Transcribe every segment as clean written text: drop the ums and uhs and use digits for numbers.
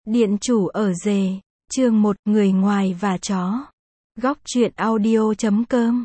Điện chủ ở rể, chương 1, người ngoài và chó. Góc truyện audio.com.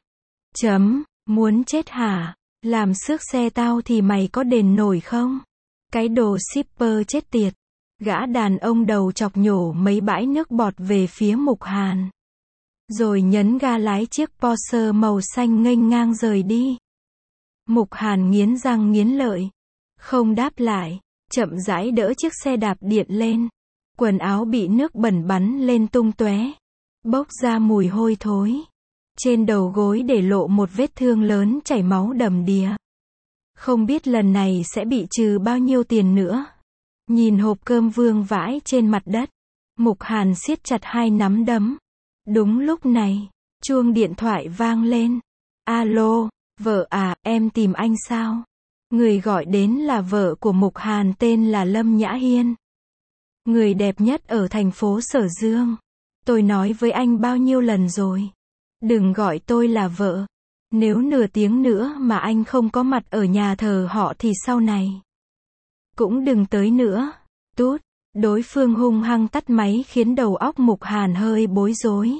Muốn chết hả? Làm xước xe tao thì mày có đền nổi không? Cái đồ shipper chết tiệt. Gã đàn ông đầu chọc nhổ mấy bãi nước bọt về phía Mục Hàn. Rồi nhấn ga lái chiếc Porsche màu xanh nghênh ngang rời đi. Mục Hàn nghiến răng nghiến lợi. Không đáp lại, chậm rãi đỡ chiếc xe đạp điện lên. Quần áo bị nước bẩn bắn lên tung tóe, bốc ra mùi hôi thối. Trên đầu gối để lộ một vết thương lớn chảy máu đầm đìa. Không biết lần này sẽ bị trừ bao nhiêu tiền nữa. Nhìn hộp cơm vương vãi trên mặt đất, Mục Hàn siết chặt hai nắm đấm. Đúng lúc này, chuông điện thoại vang lên. Alo, vợ à, em tìm anh sao? Người gọi đến là vợ của Mục Hàn tên là Lâm Nhã Hiên. Người đẹp nhất ở thành phố Sở Dương. Tôi nói với anh bao nhiêu lần rồi. Đừng gọi tôi là vợ. Nếu nửa tiếng nữa mà anh không có mặt ở nhà thờ họ thì sau này cũng đừng tới nữa. Tút. Đối phương hung hăng tắt máy khiến đầu óc Mục Hàn hơi bối rối.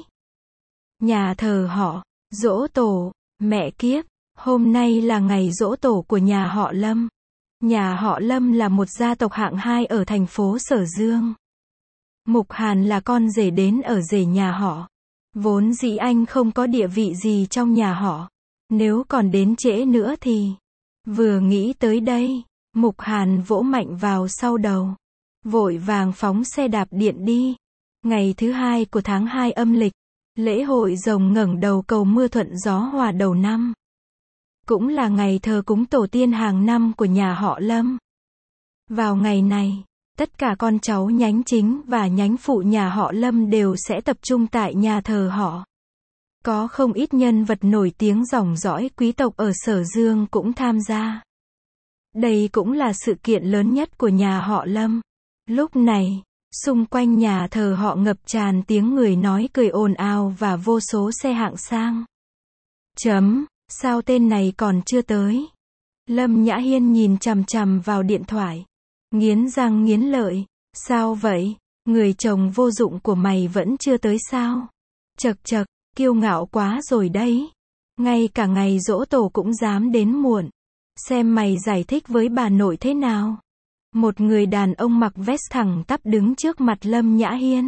Nhà thờ họ, giỗ tổ, mẹ kiếp. Hôm nay là ngày giỗ tổ của nhà họ Lâm. Nhà họ Lâm là một gia tộc hạng 2 ở thành phố Sở Dương. Mục Hàn là con rể đến ở rể nhà họ. Vốn dĩ anh không có địa vị gì trong nhà họ. Nếu còn đến trễ nữa thì... Vừa nghĩ tới đây, Mục Hàn vỗ mạnh vào sau đầu. Vội vàng phóng xe đạp điện đi. Ngày thứ 2 của tháng 2 âm lịch, lễ hội rồng ngẩng đầu cầu mưa thuận gió hòa đầu năm. Cũng là ngày thờ cúng tổ tiên hàng năm của nhà họ Lâm. Vào ngày này, tất cả con cháu nhánh chính và nhánh phụ nhà họ Lâm đều sẽ tập trung tại nhà thờ họ. Có không ít nhân vật nổi tiếng dòng dõi quý tộc ở Sở Dương cũng tham gia. Đây cũng là sự kiện lớn nhất của nhà họ Lâm. Lúc này, xung quanh nhà thờ họ ngập tràn tiếng người nói cười ồn ào và vô số xe hạng sang. Sao tên này còn chưa tới? Lâm Nhã Hiên nhìn chằm chằm vào điện thoại. Nghiến răng nghiến lợi. Sao vậy? Người chồng vô dụng của mày vẫn chưa tới sao? Chậc chậc, kiêu ngạo quá rồi đấy. Ngay cả ngày giỗ tổ cũng dám đến muộn. Xem mày giải thích với bà nội thế nào? Một người đàn ông mặc vest thẳng tắp đứng trước mặt Lâm Nhã Hiên.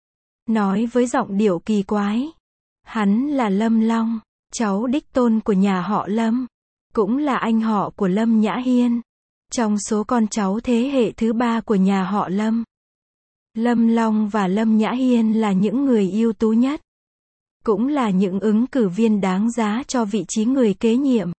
Nói với giọng điệu kỳ quái. Hắn là Lâm Long, cháu đích tôn của nhà họ Lâm. Cũng là anh họ của Lâm Nhã Hiên. Trong số con cháu thế hệ thứ 3 của nhà họ Lâm, Lâm Long và Lâm Nhã Hiên là những người ưu tú nhất. Cũng là những ứng cử viên đáng giá cho vị trí người kế nhiệm.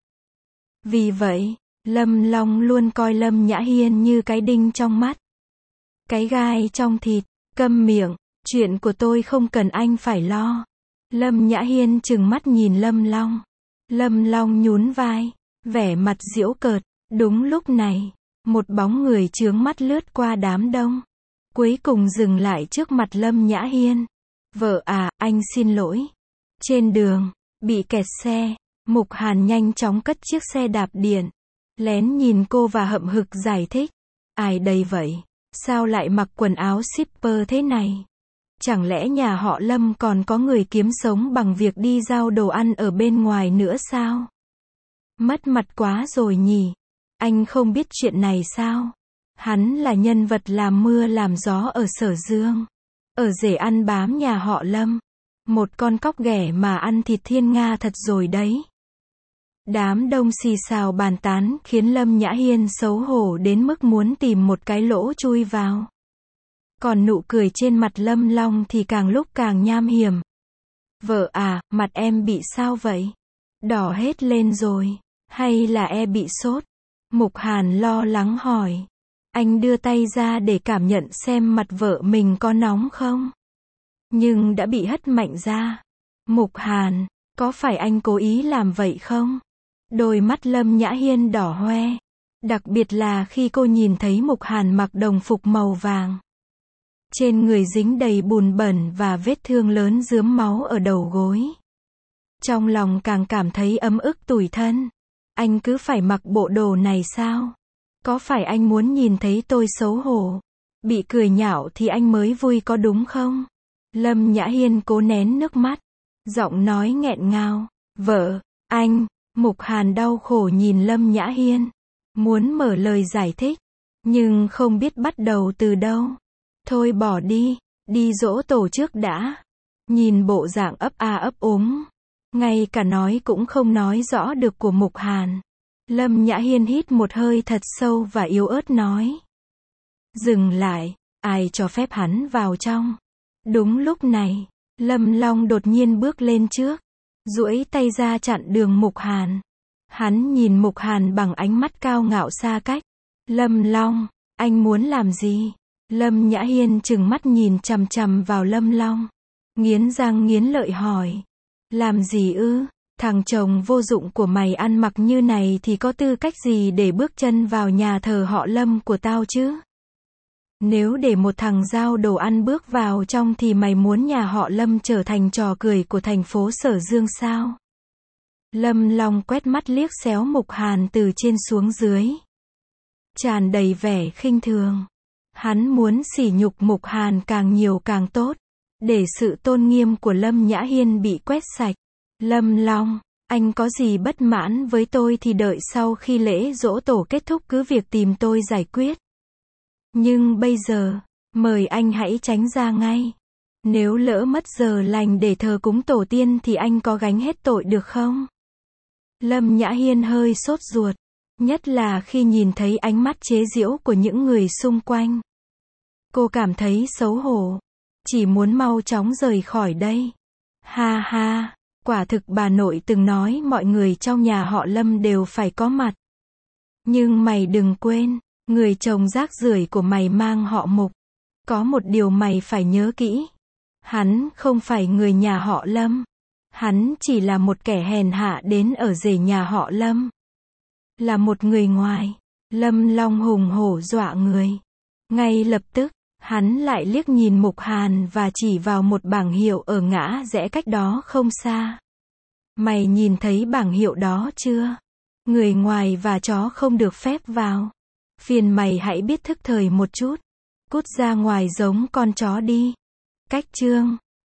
Vì vậy, Lâm Long luôn coi Lâm Nhã Hiên như cái đinh trong mắt. Cái gai trong thịt. Câm miệng, chuyện của tôi không cần anh phải lo. Lâm Nhã Hiên trừng mắt nhìn Lâm Long. Lâm Long nhún vai, vẻ mặt giễu cợt. Đúng lúc này, một bóng người chướng mắt lướt qua đám đông. Cuối cùng dừng lại trước mặt Lâm Nhã Hiên. Vợ à, anh xin lỗi. Trên đường, bị kẹt xe, Mục Hàn nhanh chóng cất chiếc xe đạp điện. Lén nhìn cô và hậm hực giải thích. Ai đây vậy? Sao lại mặc quần áo shipper thế này? Chẳng lẽ nhà họ Lâm còn có người kiếm sống bằng việc đi giao đồ ăn ở bên ngoài nữa sao? Mất mặt quá rồi nhỉ? Anh không biết chuyện này sao? Hắn là nhân vật làm mưa làm gió ở Sở Dương. Ở rể ăn bám nhà họ Lâm. Một con cóc ghẻ mà ăn thịt thiên nga thật rồi đấy. Đám đông xì xào bàn tán khiến Lâm Nhã Hiên xấu hổ đến mức muốn tìm một cái lỗ chui vào. Còn nụ cười trên mặt Lâm Long thì càng lúc càng nham hiểm. Vợ à, mặt em bị sao vậy? Đỏ hết lên rồi. Hay là bị sốt? Mục Hàn lo lắng hỏi. Anh đưa tay ra để cảm nhận xem mặt vợ mình có nóng không? Nhưng đã bị hất mạnh ra. Mục Hàn, có phải anh cố ý làm vậy không? Đôi mắt Lâm Nhã Hiên đỏ hoe. Đặc biệt là khi cô nhìn thấy Mục Hàn mặc đồng phục màu vàng. Trên người dính đầy bùn bẩn và vết thương lớn rướm máu ở đầu gối. Trong lòng càng cảm thấy ấm ức tủi thân. Anh cứ phải mặc bộ đồ này sao? Có phải anh muốn nhìn thấy tôi xấu hổ? Bị cười nhạo thì anh mới vui có đúng không? Lâm Nhã Hiên cố nén nước mắt. Giọng nói nghẹn ngào. Vợ, anh, Mục Hàn đau khổ nhìn Lâm Nhã Hiên. Muốn mở lời giải thích. Nhưng không biết bắt đầu từ đâu. Thôi bỏ đi, đi giỗ tổ trước đã. Nhìn bộ dạng ấp a ấp úng. Ngay cả nói cũng không nói rõ được của Mục Hàn. Lâm Nhã Hiên hít một hơi thật sâu và yếu ớt nói. Dừng lại, ai cho phép hắn vào trong. Đúng lúc này, Lâm Long đột nhiên bước lên trước. Duỗi tay ra chặn đường Mục Hàn. Hắn nhìn Mục Hàn bằng ánh mắt cao ngạo xa cách. Lâm Long, anh muốn làm gì? Lâm Nhã Hiên trừng mắt nhìn chằm chằm vào Lâm Long. Nghiến răng nghiến lợi hỏi. Làm gì ư? Thằng chồng vô dụng của mày ăn mặc như này thì có tư cách gì để bước chân vào nhà thờ họ Lâm của tao chứ? Nếu để một thằng giao đồ ăn bước vào trong thì mày muốn nhà họ Lâm trở thành trò cười của thành phố Sở Dương sao? Lâm Long quét mắt liếc xéo Mục Hàn từ trên xuống dưới. Tràn đầy vẻ khinh thường. Hắn muốn sỉ nhục Mục Hàn càng nhiều càng tốt. Để sự tôn nghiêm của Lâm Nhã Hiên bị quét sạch. Lâm Long, anh có gì bất mãn với tôi thì đợi sau khi lễ giỗ tổ kết thúc cứ việc tìm tôi giải quyết. Nhưng bây giờ, mời anh hãy tránh ra ngay. Nếu lỡ mất giờ lành để thờ cúng tổ tiên thì anh có gánh hết tội được không? Lâm Nhã Hiên hơi sốt ruột. Nhất là khi nhìn thấy ánh mắt chế giễu của những người xung quanh. Cô cảm thấy xấu hổ. Chỉ muốn mau chóng rời khỏi đây. Ha ha, quả thực bà nội từng nói mọi người trong nhà họ Lâm đều phải có mặt. Nhưng mày đừng quên, người chồng rác rưởi của mày mang họ Mục. Có một điều mày phải nhớ kỹ. Hắn không phải người nhà họ Lâm. Hắn chỉ là một kẻ hèn hạ đến ở rể nhà họ Lâm. Là một người ngoài. Lâm Long hùng hổ dọa người. Ngay lập tức, hắn lại liếc nhìn Mục Hàn và chỉ vào một bảng hiệu ở ngã rẽ cách đó không xa. Mày nhìn thấy bảng hiệu đó chưa? Người ngoài và chó không được phép vào. Phiền mày hãy biết thức thời một chút. Cút ra ngoài giống con chó đi. Cách chương